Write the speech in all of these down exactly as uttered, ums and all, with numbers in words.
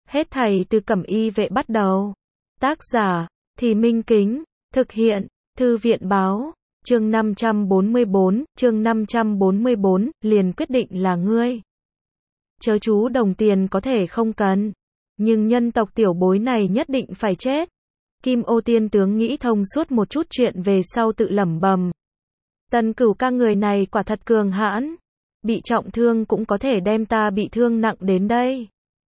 Hết thảy từ Cẩm Y vệ bắt đầu. Tác giả, Thì Minh Kính, thực hiện, Thư viện báo, chương năm trăm bốn mươi bốn, chương năm trăm bốn mươi bốn, liền quyết định là ngươi. Chớ chú đồng tiền có thể không cần, nhưng nhân tộc tiểu bối này nhất định phải chết. Kim Ô tiên tướng nghĩ thông suốt một chút chuyện về sau tự lẩm bẩm. Tần Cửu Ca người này quả thật cường hãn, bị trọng thương cũng có thể đem ta bị thương nặng đến đây.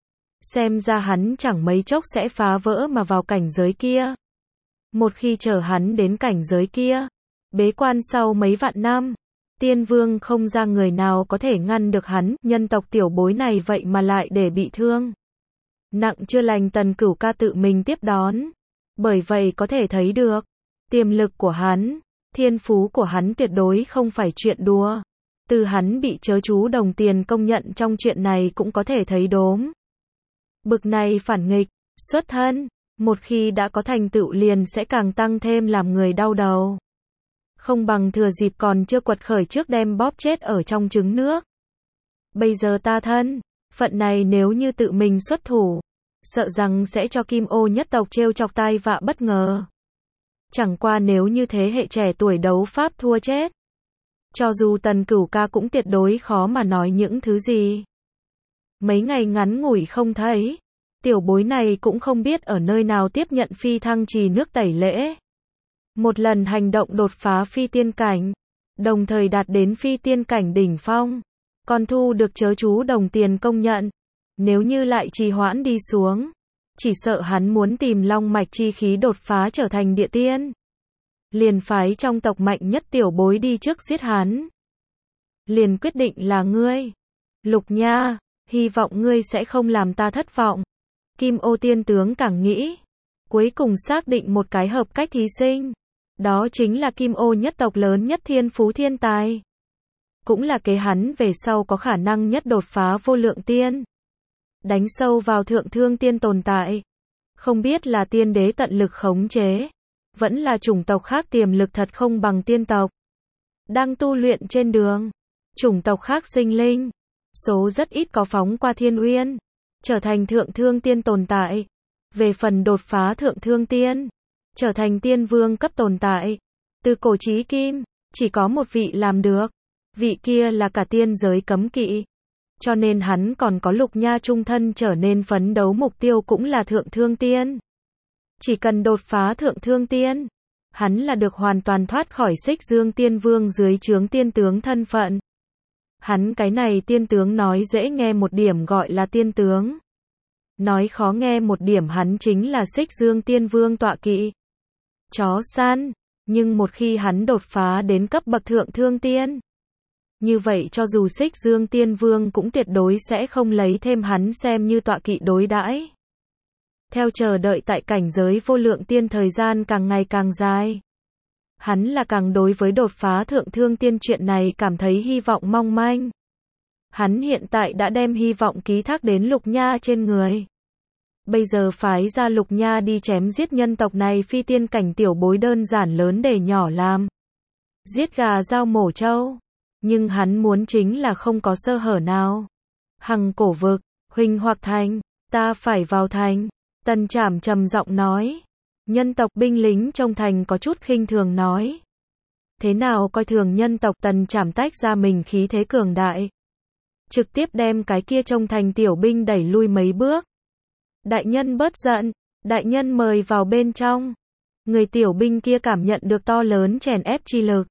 Xem ra hắn chẳng mấy chốc sẽ phá vỡ mà vào cảnh giới kia. Một khi chờ hắn đến cảnh giới kia, bế quan sau mấy vạn năm, tiên vương không ra người nào có thể ngăn được hắn, nhân tộc tiểu bối này vậy mà lại để bị thương. Nặng chưa lành Tần Cửu Ca tự mình tiếp đón. Bởi vậy có thể thấy được, tiềm lực của hắn, thiên phú của hắn tuyệt đối không phải chuyện đùa. Từ hắn bị chớ chú đồng tiền công nhận trong chuyện này cũng có thể thấy đốm. Bực này phản nghịch, xuất thân, một khi đã có thành tựu liền sẽ càng tăng thêm làm người đau đầu. Không bằng thừa dịp còn chưa quật khởi trước đem bóp chết ở trong trứng nước. Bây giờ ta thân, phận này nếu như tự mình xuất thủ, sợ rằng sẽ cho Kim Ô nhất tộc trêu chọc tai vạ bất ngờ. Chẳng qua nếu như thế hệ trẻ tuổi đấu pháp thua chết, cho dù Tần Cửu Ca cũng tuyệt đối khó mà nói những thứ gì. Mấy ngày ngắn ngủi không thấy, tiểu bối này cũng không biết ở nơi nào tiếp nhận phi thăng trì nước tẩy lễ. Một lần hành động đột phá phi tiên cảnh, đồng thời đạt đến phi tiên cảnh đỉnh phong, còn thu được chớ chú đồng tiền công nhận. Nếu như lại trì hoãn đi xuống, chỉ sợ hắn muốn tìm long mạch chi khí đột phá trở thành địa tiên. Liền phái trong tộc mạnh nhất tiểu bối đi trước giết hắn. Liền quyết định là ngươi. Lục Nha, hy vọng ngươi sẽ không làm ta thất vọng. Kim Ô tiên tướng càng nghĩ, cuối cùng xác định một cái hợp cách thí sinh. Đó chính là Kim Ô nhất tộc lớn nhất thiên phú thiên tài. Cũng là kế hắn về sau có khả năng nhất đột phá vô lượng tiên. Đánh sâu vào thượng thương tiên tồn tại. Không biết là tiên đế tận lực khống chế, vẫn là chủng tộc khác tiềm lực thật không bằng tiên tộc. Đang tu luyện trên đường, chủng tộc khác sinh linh, số rất ít có phóng qua thiên uyên, trở thành thượng thương tiên tồn tại. Về phần đột phá thượng thương tiên, trở thành tiên vương cấp tồn tại, từ cổ chí kim, chỉ có một vị làm được. Vị kia là cả tiên giới cấm kỵ. Cho nên hắn còn có Lục Nha trung thân trở nên phấn đấu mục tiêu cũng là thượng thương tiên. Chỉ cần đột phá thượng thương tiên, hắn là được hoàn toàn thoát khỏi Xích Dương Tiên Vương dưới trướng tiên tướng thân phận. Hắn cái này tiên tướng nói dễ nghe một điểm gọi là tiên tướng. Nói khó nghe một điểm hắn chính là Xích Dương Tiên Vương tọa kỵ. Chó săn, nhưng một khi hắn đột phá đến cấp bậc thượng thương tiên, như vậy cho dù Xích Dương Tiên Vương cũng tuyệt đối sẽ không lấy thêm hắn xem như tọa kỵ đối đãi. Theo chờ đợi tại cảnh giới vô lượng tiên thời gian càng ngày càng dài, hắn là càng đối với đột phá thượng thương tiên chuyện này cảm thấy hy vọng mong manh. Hắn hiện tại đã đem hy vọng ký thác đến Lục Nha trên người. Bây giờ phái ra Lục Nha đi chém giết nhân tộc này phi tiên cảnh tiểu bối đơn giản lớn để nhỏ làm. Giết gà dao mổ trâu. Nhưng hắn muốn chính là không có sơ hở nào. Hằng cổ vực, Huỳnh Hoặc Thành, ta phải vào thành. Tần Trảm trầm giọng nói. Nhân tộc binh lính trong thành có chút khinh thường nói. Thế nào coi thường nhân tộc? Tần Trảm tách ra mình khí thế cường đại, trực tiếp đem cái kia trong thành tiểu binh đẩy lui mấy bước. Đại nhân bớt giận, đại nhân mời vào bên trong. Người tiểu binh kia cảm nhận được to lớn chèn ép chi lực,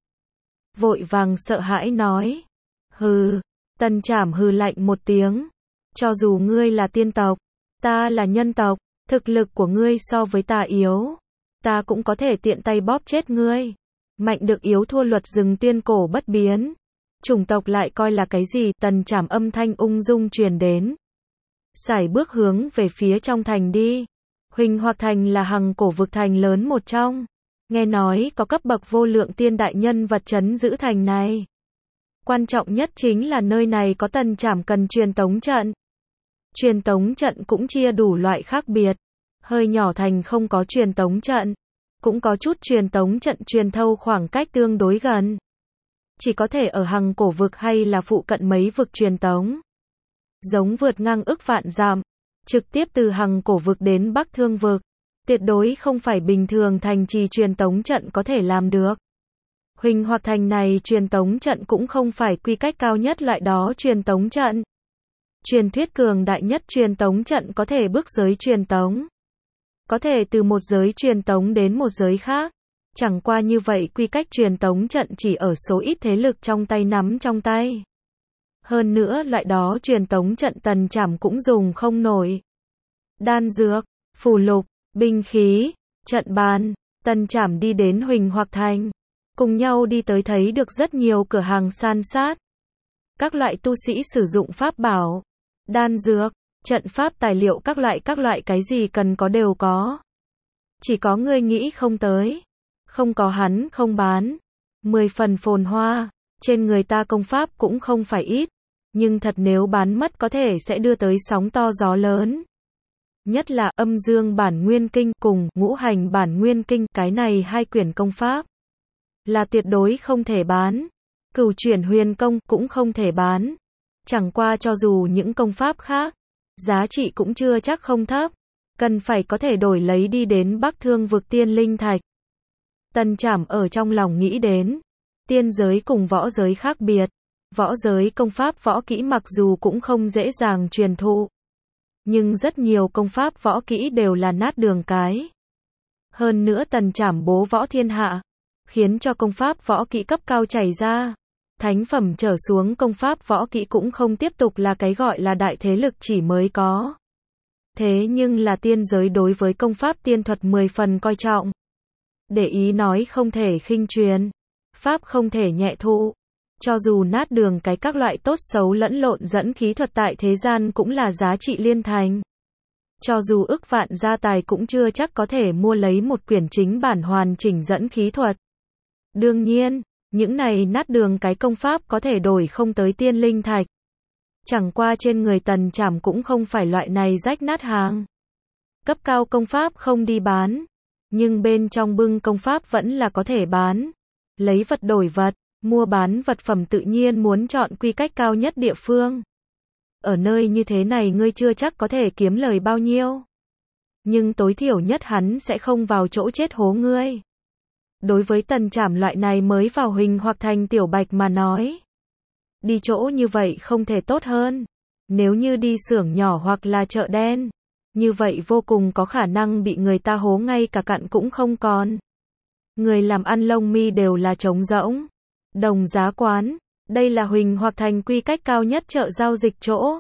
vội vàng sợ hãi nói. Hừ, Tần Trảm hừ lạnh một tiếng. Cho dù ngươi là tiên tộc, ta là nhân tộc, thực lực của ngươi so với ta yếu, ta cũng có thể tiện tay bóp chết ngươi. Mạnh được yếu thua luật rừng tiên cổ bất biến. Chủng tộc lại coi là cái gì? Tần Trảm âm thanh ung dung truyền đến. Sải bước hướng về phía trong thành đi. Huỳnh Hoặc Thành là hằng cổ vực thành lớn một trong. Nghe nói có cấp bậc vô lượng tiên đại nhân vật trấn giữ thành này. Quan trọng nhất chính là nơi này có Tần Trảm cần truyền tống trận. Truyền tống trận cũng chia đủ loại khác biệt. Hơi nhỏ thành không có truyền tống trận. Cũng có chút truyền tống trận truyền thâu khoảng cách tương đối gần. Chỉ có thể ở hằng cổ vực hay là phụ cận mấy vực truyền tống. Giống vượt ngang ức vạn dặm. trực tiếp từ Hằng Cổ vực đến Bắc Thương vực. Tuyệt đối không phải bình thường thành trì truyền tống trận có thể làm được. Huỳnh Hoặc Thành này truyền tống trận cũng không phải quy cách cao nhất loại đó truyền tống trận. Truyền thuyết cường đại nhất truyền tống trận có thể bước giới truyền tống. Có thể từ một giới truyền tống đến một giới khác. Chẳng qua như vậy quy cách truyền tống trận chỉ ở số ít thế lực trong tay nắm trong tay. Hơn nữa loại đó truyền tống trận Tần Trảm cũng dùng không nổi. Đan dược, phù lục, binh khí, trận bàn, Tần Trảm đi đến Huỳnh Hoặc Thành. Cùng nhau đi tới thấy được rất nhiều cửa hàng san sát. Các loại tu sĩ sử dụng pháp bảo, đan dược, trận pháp tài liệu các loại các loại cái gì cần có đều có. Chỉ có người nghĩ không tới. Không có hắn không bán. Mười phần phồn hoa, trên người ta công pháp cũng không phải ít. Nhưng thật nếu bán mất có thể sẽ đưa tới sóng to gió lớn. Nhất là âm dương bản nguyên kinh cùng ngũ hành bản nguyên kinh, cái này hai quyển công pháp là tuyệt đối không thể bán. Cửu chuyển huyền công cũng không thể bán. Chẳng qua cho dù những công pháp khác, giá trị cũng chưa chắc không thấp. Cần phải có thể đổi lấy đi đến Bắc Thương vực tiên linh thạch. Tần Trảm ở trong lòng nghĩ đến. Tiên giới cùng võ giới khác biệt. Võ giới công pháp võ kỹ mặc dù cũng không dễ dàng truyền thụ. Nhưng rất nhiều công pháp võ kỹ đều là nát đường cái. Hơn nữa Tần Trảm bố võ thiên hạ. Khiến cho công pháp võ kỹ cấp cao chảy ra. Thánh phẩm trở xuống công pháp võ kỹ cũng không tiếp tục là cái gọi là đại thế lực chỉ mới có. Thế nhưng là tiên giới đối với công pháp tiên thuật mười phần coi trọng. Để ý nói không thể khinh truyền. Pháp không thể nhẹ thụ. Cho dù nát đường cái các loại tốt xấu lẫn lộn dẫn khí thuật tại thế gian cũng là giá trị liên thành. Cho dù ức vạn gia tài cũng chưa chắc có thể mua lấy một quyển chính bản hoàn chỉnh dẫn khí thuật. Đương nhiên, những này nát đường cái công pháp có thể đổi không tới tiên linh thạch. Chẳng qua trên người Tần Trảm cũng không phải loại này rách nát hàng. Cấp cao công pháp không đi bán. Nhưng bên trong bưng công pháp vẫn là có thể bán. Lấy vật đổi vật, mua bán vật phẩm tự nhiên muốn chọn quy cách cao nhất địa phương. Ở nơi như thế này ngươi chưa chắc có thể kiếm lời bao nhiêu. Nhưng tối thiểu nhất hắn sẽ không vào chỗ chết hố ngươi. Đối với Tần Trảm loại này mới vào Huỳnh Hoặc Thành tiểu bạch mà nói. Đi chỗ như vậy không thể tốt hơn. Nếu như đi xưởng nhỏ hoặc là chợ đen. Như vậy vô cùng có khả năng bị người ta hố ngay cả cặn cũng không còn. Người làm ăn lông mi đều là trống rỗng. Đồng giá quán. Đây là Huỳnh Hoặc Thành quy cách cao nhất chợ giao dịch chỗ.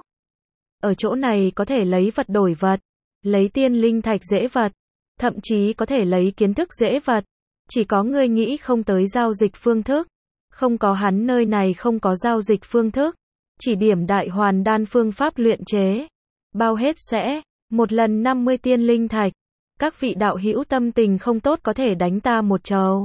Ở chỗ này có thể lấy vật đổi vật. Lấy tiên linh thạch dễ vật. Thậm chí có thể lấy kiến thức dễ vật. Chỉ có người nghĩ không tới giao dịch phương thức. Không có hắn nơi này không có giao dịch phương thức. Chỉ điểm đại hoàn đan phương pháp luyện chế. Bao hết sẽ. Một lần năm mươi tiên linh thạch. Các vị đạo hữu tâm tình không tốt có thể đánh ta một trầu.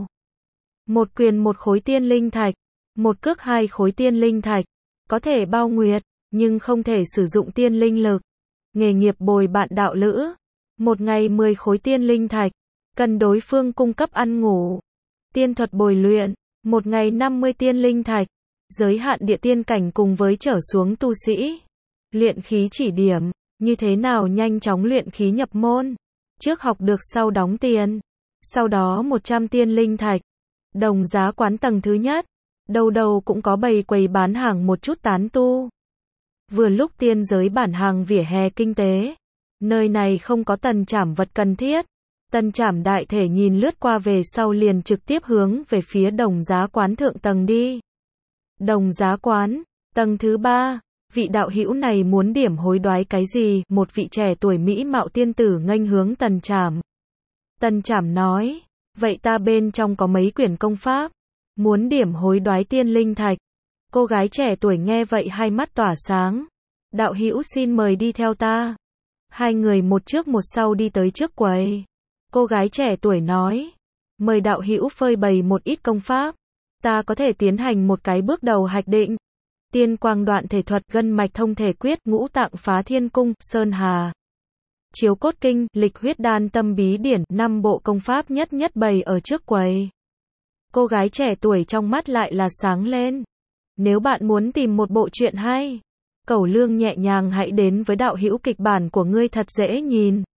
Một quyền một khối tiên linh thạch. Một cước hai khối tiên linh thạch. Có thể bao nguyệt. Nhưng không thể sử dụng tiên linh lực. Nghề nghiệp bồi bạn đạo lữ. Một ngày mười khối tiên linh thạch. Cần đối phương cung cấp ăn ngủ. Tiên thuật bồi luyện. Một ngày năm mươi tiên linh thạch. Giới hạn địa tiên cảnh cùng với trở xuống tu sĩ. Luyện khí chỉ điểm. Như thế nào nhanh chóng luyện khí nhập môn. Trước học được sau đóng tiền. Sau đó một trăm tiên linh thạch. Đồng giá quán tầng thứ nhất. Đầu đầu cũng có bày quầy bán hàng một chút tán tu. Vừa lúc tiên giới bản hàng vỉa hè kinh tế. Nơi này không có Tần Trảm vật cần thiết. Tần Trảm đại thể nhìn lướt qua về sau liền trực tiếp hướng về phía đồng giá quán thượng tầng đi. Đồng giá quán, tầng thứ ba. Vị đạo hữu này muốn điểm hối đoái cái gì? Một vị trẻ tuổi mỹ mạo tiên tử nghênh hướng Tần Trảm. Tần Trảm nói, vậy ta bên trong có mấy quyển công pháp. Muốn điểm hối đoái tiên linh thạch. Cô gái trẻ tuổi nghe vậy hai mắt tỏa sáng. Đạo hữu xin mời đi theo ta. Hai người một trước một sau đi tới trước quầy. Cô gái trẻ tuổi nói, mời đạo hữu phơi bày một ít công pháp. Ta có thể tiến hành một cái bước đầu hạch định. Tiên quang đoạn thể thuật, gân mạch thông thể quyết, ngũ tạng phá thiên cung, sơn hà. Chiếu cốt kinh, lịch huyết đan tâm bí điển, năm bộ công pháp nhất nhất bày ở trước quầy. Cô gái trẻ tuổi trong mắt lại là sáng lên. Nếu bạn muốn tìm một bộ truyện hay, Cẩu Lương nhẹ nhàng hãy đến với đạo hữu kịch bản của ngươi thật dễ nhìn.